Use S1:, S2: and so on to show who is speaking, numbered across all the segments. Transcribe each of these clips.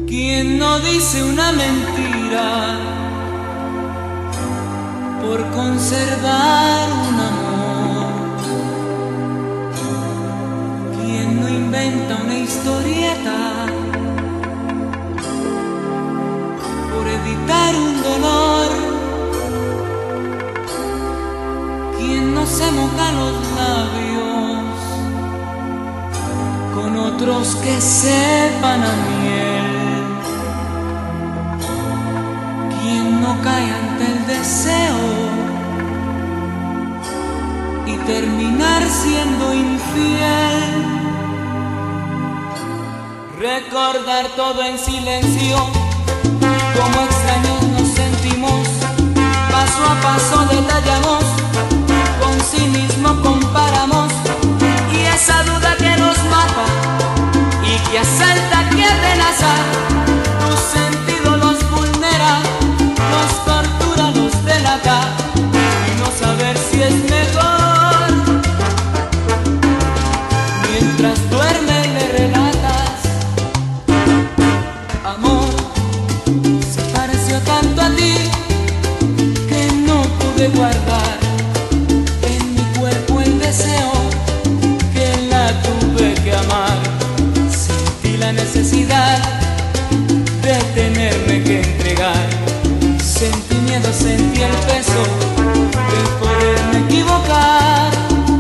S1: ¿Quién no dice una mentira por conservar un amor? ¿Quién no inventa una historieta por evitar un dolor? ¿Quién no se moja los labios con otros que sepan a miel? ¿Quién no cae ante el deseo y terminar siendo infiel? Recordar todo en silencio, como extraños nos sentimos, paso a paso detallamos, con cinismo comparamos, y esa duda que nos mata y que asalta, que amenaza, tus sentidos los vulnera, nos tortura, nos delata, y no saber si es mejor. Mientras duerme le relatas: amor, se pareció tanto a ti que no pude guardar en mi cuerpo el deseo, que la tuve que amar. Sentí la necesidad de tenerme que entregar. Sentí miedo, sentí el peso de poderme equivocar.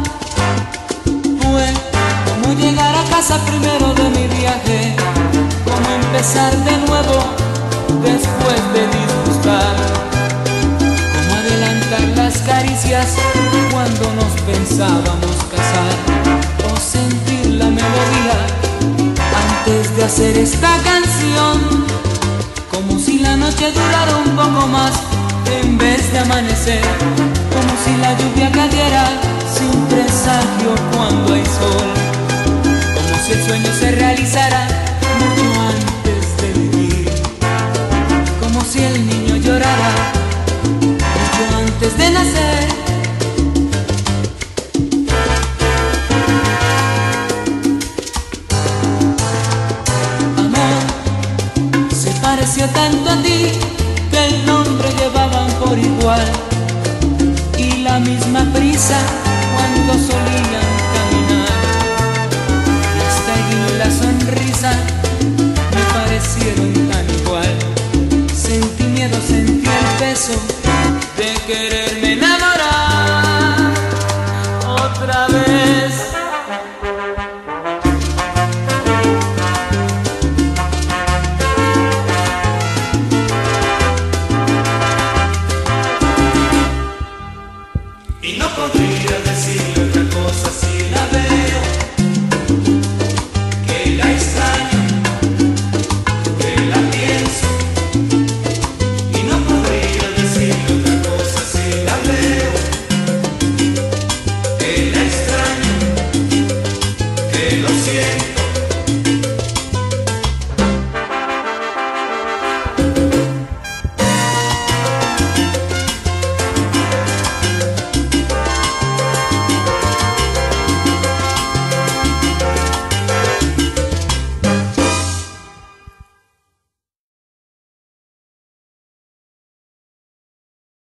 S1: Fue como llegar a casa primero de mi viaje, como empezar de nuevo después de disgustar, como adelantar las caricias cuando nos pensábamos casar, o sentir la melodía antes de hacer esta canción, como si la noche durara un poco más en vez de amanecer, como si la lluvia cayera sin presagio cuando hay sol, como si el sueño se realizara mucho antes de vivir, como si el niño llorara mucho antes de nacer. Pareció tanto a ti que el nombre llevaban por igual, y la misma prisa cuando solían caminar, y hasta y la sonrisa me parecieron tan igual. Sentí miedo, sentí el peso